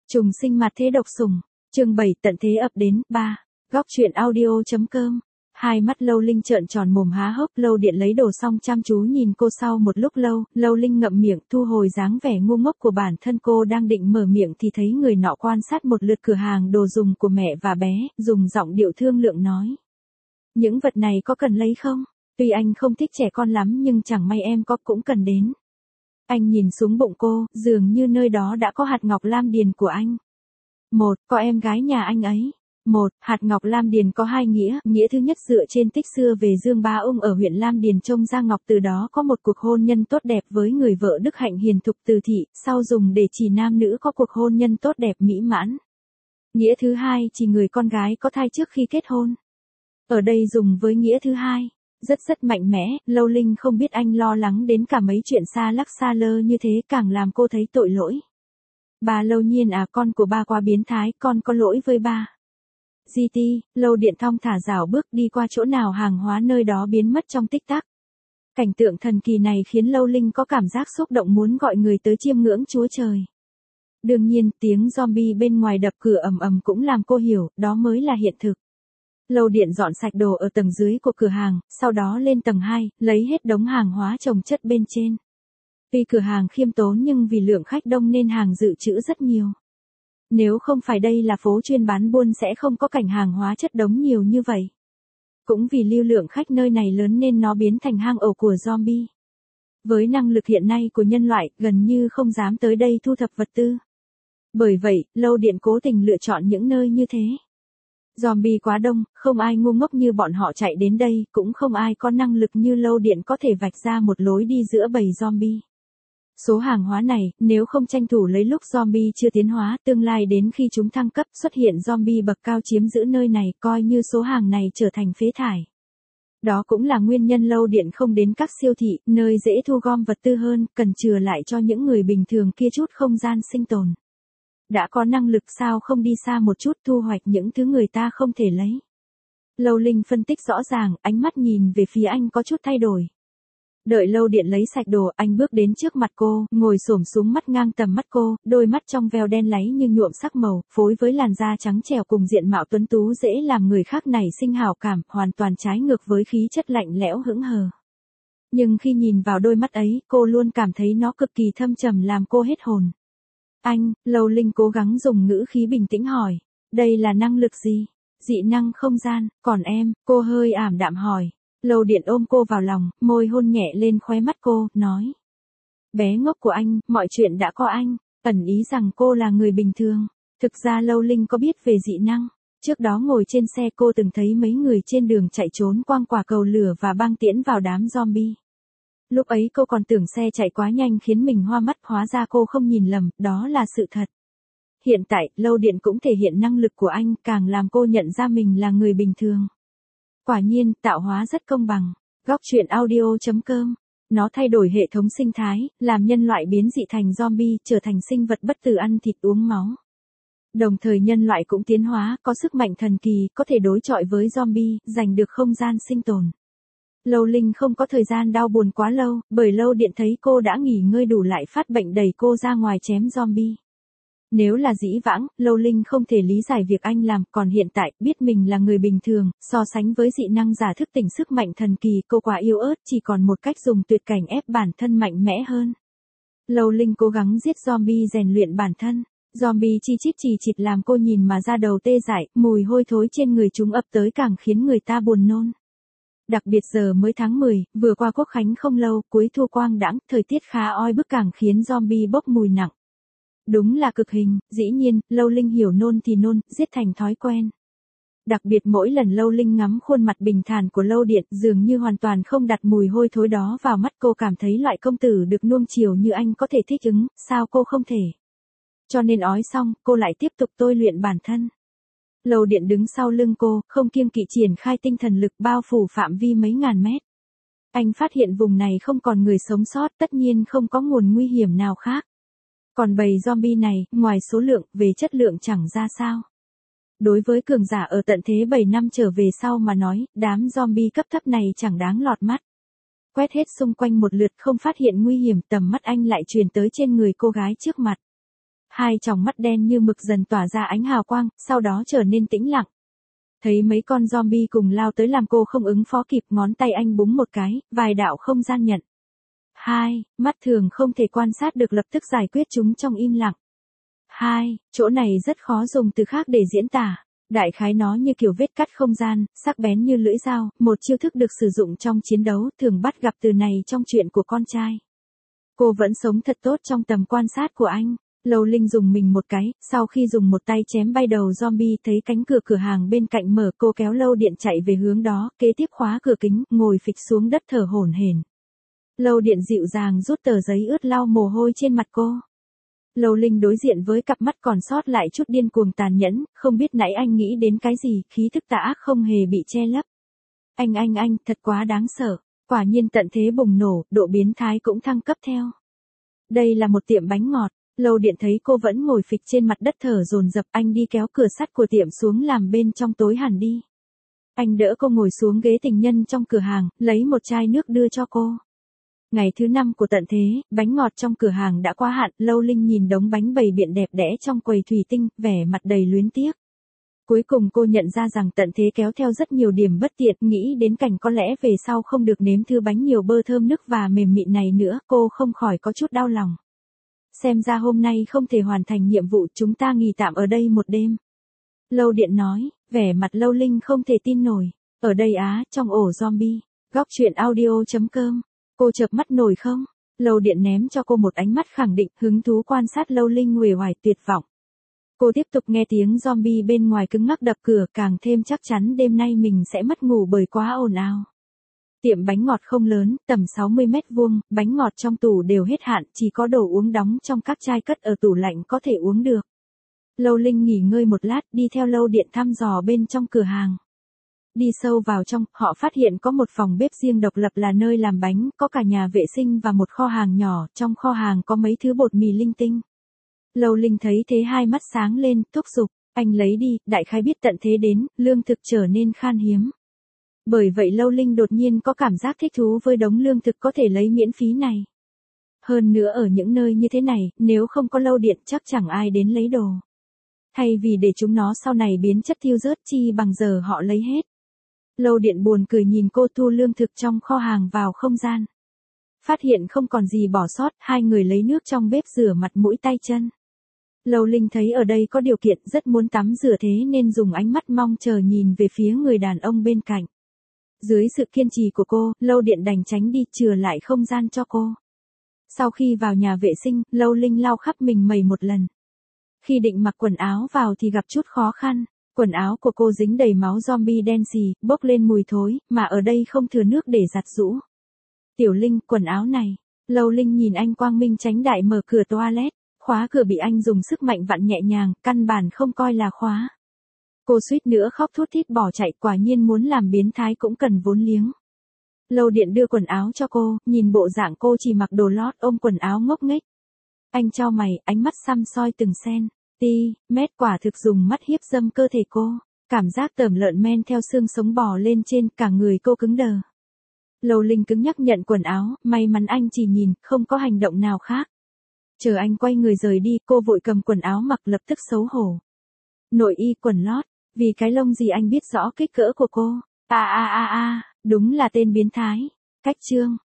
Trùng sinh mặt thế độc sủng. Chương 7 tận thế ập đến. 3. Góc truyện audio.com. Hai mắt Lâu Linh trợn tròn mồm há hốc. Lâu Điện lấy đồ xong chăm chú nhìn cô sau một lúc lâu. Lâu Linh ngậm miệng thu hồi dáng vẻ ngu ngốc của bản thân. Cô đang định mở miệng thì thấy người nọ quan sát một lượt cửa hàng đồ dùng của mẹ và bé, dùng giọng điệu thương lượng nói: những vật này có cần lấy không? Tuy anh không thích trẻ con lắm nhưng chẳng may em có cũng cần đến. Anh nhìn xuống bụng cô, dường như nơi đó đã có hạt ngọc lam điền của anh. Có em gái nhà anh ấy. Hạt ngọc lam điền có hai nghĩa. Nghĩa thứ nhất dựa trên tích xưa về Dương Bá Ung ở huyện Lam Điền trông ra ngọc, từ đó có một cuộc hôn nhân tốt đẹp với người vợ đức hạnh hiền thục Từ Thị, sau dùng để chỉ nam nữ có cuộc hôn nhân tốt đẹp mỹ mãn. Nghĩa thứ hai chỉ người con gái có thai trước khi kết hôn. Ở đây dùng với nghĩa thứ hai. Rất mạnh mẽ. Lâu Linh không biết anh lo lắng đến cả mấy chuyện xa lắc xa lơ như thế, càng làm cô thấy tội lỗi. Bà Lâu Nhiên à, con của ba quá biến thái, con có lỗi với ba. GT. Lâu Điện thong thả rảo bước đi qua chỗ nào hàng hóa nơi đó biến mất trong tích tắc. Cảnh tượng thần kỳ này khiến Lâu Linh có cảm giác xúc động muốn gọi người tới chiêm ngưỡng Chúa Trời. Đương nhiên, tiếng zombie bên ngoài đập cửa ầm ầm cũng làm cô hiểu, đó mới là hiện thực. Lâu Điện dọn sạch đồ ở tầng dưới của cửa hàng, sau đó lên tầng 2, lấy hết đống hàng hóa chồng chất bên trên. Tuy cửa hàng khiêm tốn nhưng vì lượng khách đông nên hàng dự trữ rất nhiều. Nếu không phải đây là phố chuyên bán buôn sẽ không có cảnh hàng hóa chất đống nhiều như vậy. Cũng vì lưu lượng khách nơi này lớn nên nó biến thành hang ổ của zombie. Với năng lực hiện nay của nhân loại, gần như không dám tới đây thu thập vật tư. Bởi vậy, Lâu Điện cố tình lựa chọn những nơi như thế. Zombie quá đông, không ai ngu ngốc như bọn họ chạy đến đây, cũng không ai có năng lực như Lâu Điện có thể vạch ra một lối đi giữa bầy zombie. Số hàng hóa này, nếu không tranh thủ lấy lúc zombie chưa tiến hóa, tương lai đến khi chúng thăng cấp xuất hiện zombie bậc cao chiếm giữ nơi này, coi như số hàng này trở thành phế thải. Đó cũng là nguyên nhân Lâu Điện không đến các siêu thị, nơi dễ thu gom vật tư hơn, cần chừa lại cho những người bình thường kia chút không gian sinh tồn. Đã có năng lực sao không đi xa một chút thu hoạch những thứ người ta không thể lấy. Lâu Linh phân tích rõ ràng, ánh mắt nhìn về phía anh có chút thay đổi. Đợi Lâu Điện lấy sạch đồ, anh bước đến trước mặt cô, ngồi xổm xuống mắt ngang tầm mắt cô, đôi mắt trong veo đen láy như nhuộm sắc màu, phối với làn da trắng trẻo cùng diện mạo tuấn tú dễ làm người khác nảy sinh hảo cảm, hoàn toàn trái ngược với khí chất lạnh lẽo hững hờ. Nhưng khi nhìn vào đôi mắt ấy, cô luôn cảm thấy nó cực kỳ thâm trầm làm cô hết hồn. Anh, Lâu Linh cố gắng dùng ngữ khí bình tĩnh hỏi, đây là năng lực gì? Dị năng không gian, còn em, cô hơi ảm đạm hỏi. Lâu Điện ôm cô vào lòng, môi hôn nhẹ lên khóe mắt cô, nói. Bé ngốc của anh, mọi chuyện đã có anh, ẩn ý rằng cô là người bình thường. Thực ra Lâu Linh có biết về dị năng. Trước đó ngồi trên xe cô từng thấy mấy người trên đường chạy trốn quăng quả cầu lửa và băng tiễn vào đám zombie. Lúc ấy cô còn tưởng xe chạy quá nhanh khiến mình hoa mắt, hóa ra cô không nhìn lầm, đó là sự thật. Hiện tại, Lâu Điện cũng thể hiện năng lực của anh, càng làm cô nhận ra mình là người bình thường. Quả nhiên, tạo hóa rất công bằng. Góc truyện audio.com. Nó thay đổi hệ thống sinh thái, làm nhân loại biến dị thành zombie, trở thành sinh vật bất tử ăn thịt uống máu. Đồng thời nhân loại cũng tiến hóa, có sức mạnh thần kỳ, có thể đối chọi với zombie, giành được không gian sinh tồn. Lâu Linh không có thời gian đau buồn quá lâu, bởi Lâu Điện thấy cô đã nghỉ ngơi đủ lại phát bệnh đẩy cô ra ngoài chém zombie. Nếu là dĩ vãng, Lâu Linh không thể lý giải việc anh làm, còn hiện tại, biết mình là người bình thường, so sánh với dị năng giả thức tỉnh sức mạnh thần kỳ, cô quá yếu ớt, chỉ còn một cách dùng tuyệt cảnh ép bản thân mạnh mẽ hơn. Lâu Linh cố gắng giết zombie rèn luyện bản thân. Zombie chi chít chì chịt làm cô nhìn mà da đầu tê dại, mùi hôi thối trên người chúng ập tới càng khiến người ta buồn nôn. Đặc biệt giờ mới tháng 10, vừa qua Quốc khánh không lâu, cuối thu quang đãng, thời tiết khá oi bức càng khiến zombie bốc mùi nặng. Đúng là cực hình, dĩ nhiên, Lâu Linh hiểu nôn thì nôn, giết thành thói quen. Đặc biệt mỗi lần Lâu Linh ngắm khuôn mặt bình thản của Lâu Điện, dường như hoàn toàn không đặt mùi hôi thối đó vào mắt, cô cảm thấy loại công tử được nuông chiều như anh có thể thích ứng, sao cô không thể. Cho nên ói xong, cô lại tiếp tục tôi luyện bản thân. Lâu Điện đứng sau lưng cô, không kiêng kỵ triển khai tinh thần lực bao phủ phạm vi mấy ngàn mét. Anh phát hiện vùng này không còn người sống sót, tất nhiên không có nguồn nguy hiểm nào khác. Còn bầy zombie này, ngoài số lượng, về chất lượng chẳng ra sao. Đối với cường giả ở tận thế 7 năm trở về sau mà nói, đám zombie cấp thấp này chẳng đáng lọt mắt. Quét hết xung quanh một lượt không phát hiện nguy hiểm, tầm mắt anh lại truyền tới trên người cô gái trước mặt. Hai tròng mắt đen như mực dần tỏa ra ánh hào quang, sau đó trở nên tĩnh lặng. Thấy mấy con zombie cùng lao tới làm cô không ứng phó kịp, ngón tay anh búng một cái, vài đạo không gian nhận. Hai, mắt thường không thể quan sát được lập tức giải quyết chúng trong im lặng. Hai, chỗ này rất khó dùng từ khác để diễn tả. Đại khái nó như kiểu vết cắt không gian, sắc bén như lưỡi dao, một chiêu thức được sử dụng trong chiến đấu, thường bắt gặp từ này trong chuyện của con trai. Cô vẫn sống thật tốt trong tầm quan sát của anh. Lâu Linh dùng mình một cái, sau khi dùng một tay chém bay đầu zombie, thấy cánh cửa cửa hàng bên cạnh mở, cô kéo Lâu Điện chạy về hướng đó, kế tiếp khóa cửa kính, ngồi phịch xuống đất thở hổn hển. Lâu Điện dịu dàng rút tờ giấy ướt lau mồ hôi trên mặt cô. Lâu Linh đối diện với cặp mắt còn sót lại chút điên cuồng tàn nhẫn, không biết nãy anh nghĩ đến cái gì, khí thức tà ác không hề bị che lấp. Anh, thật quá đáng sợ, quả nhiên tận thế bùng nổ, độ biến thái cũng thăng cấp theo. Đây là một tiệm bánh ngọt, Lâu Điện thấy cô vẫn ngồi phịch trên mặt đất thở dồn dập, anh đi kéo cửa sắt của tiệm xuống làm bên trong tối hẳn đi. Anh đỡ cô ngồi xuống ghế tình nhân trong cửa hàng, lấy một chai nước đưa cho cô. Ngày thứ 5 của tận thế, bánh ngọt trong cửa hàng đã qua hạn, Lâu Linh nhìn đống bánh bày biện đẹp đẽ trong quầy thủy tinh, vẻ mặt đầy luyến tiếc. Cuối cùng cô nhận ra rằng tận thế kéo theo rất nhiều điểm bất tiện, nghĩ đến cảnh có lẽ về sau không được nếm thứ bánh nhiều bơ thơm nức và mềm mịn này nữa, cô không khỏi có chút đau lòng. Xem ra hôm nay không thể hoàn thành nhiệm vụ, chúng ta nghỉ tạm ở đây một đêm. Lâu Điện nói, vẻ mặt Lâu Linh không thể tin nổi. Ở đây á, trong ổ zombie. Góc truyện audio.com. Cô chợp mắt nổi không? Lâu Điện ném cho cô một ánh mắt khẳng định, hứng thú quan sát Lâu Linh uể oải tuyệt vọng. Cô tiếp tục nghe tiếng zombie bên ngoài cứng ngắc đập cửa, càng thêm chắc chắn đêm nay mình sẽ mất ngủ bởi quá ồn ào. Tiệm bánh ngọt không lớn, tầm 60 mét vuông, bánh ngọt trong tủ đều hết hạn, chỉ có đồ uống đóng trong các chai cất ở tủ lạnh có thể uống được. Lâu Linh nghỉ ngơi một lát, đi theo Lâu Điện thăm dò bên trong cửa hàng. Đi sâu vào trong, họ phát hiện có một phòng bếp riêng độc lập là nơi làm bánh, có cả nhà vệ sinh và một kho hàng nhỏ, trong kho hàng có mấy thứ bột mì linh tinh. Lâu Linh thấy thế hai mắt sáng lên, thúc giục, anh lấy đi, đại khái biết tận thế đến, lương thực trở nên khan hiếm. Bởi vậy Lâu Linh đột nhiên có cảm giác thích thú với đống lương thực có thể lấy miễn phí này. Hơn nữa ở những nơi như thế này, nếu không có Lâu Điện chắc chẳng ai đến lấy đồ. Thay vì để chúng nó sau này biến chất thiêu rớt, chi bằng giờ họ lấy hết. Lâu Điện buồn cười nhìn cô thu lương thực trong kho hàng vào không gian. Phát hiện không còn gì bỏ sót, hai người lấy nước trong bếp rửa mặt mũi tay chân. Lâu Linh thấy ở đây có điều kiện, rất muốn tắm rửa thế nên dùng ánh mắt mong chờ nhìn về phía người đàn ông bên cạnh. Dưới sự kiên trì của cô, Lâu Điện đành tránh đi, chừa lại không gian cho cô. Sau khi vào nhà vệ sinh, Lâu Linh lau khắp mình mẩy một lần. Khi định mặc quần áo vào thì gặp chút khó khăn. Quần áo của cô dính đầy máu zombie đen xì, bốc lên mùi thối, mà ở đây không thừa nước để giặt giũ. Tiểu Linh, quần áo này. Lâu Linh nhìn anh quang minh chánh đại mở cửa toilet, khóa cửa bị anh dùng sức mạnh vặn nhẹ nhàng, căn bản không coi là khóa. Cô suýt nữa khóc thút thít bỏ chạy, quả nhiên muốn làm biến thái cũng cần vốn liếng. Lâu Điện đưa quần áo cho cô, nhìn bộ dạng cô chỉ mặc đồ lót ôm quần áo ngốc nghếch. Anh chau mày, ánh mắt săm soi từng mét, quả thực dùng mắt hiếp dâm cơ thể cô. Cảm giác tởm lợn men theo xương sống bò lên trên, cả người cô cứng đờ. Lâu Linh cứng nhắc nhận quần áo, may mắn anh chỉ nhìn, không có hành động nào khác. Chờ anh quay người rời đi, cô vội cầm quần áo mặc, lập tức xấu hổ. Nội y quần lót, vì cái lông gì anh biết rõ kích cỡ của cô. Đúng là tên biến thái. Cách chương.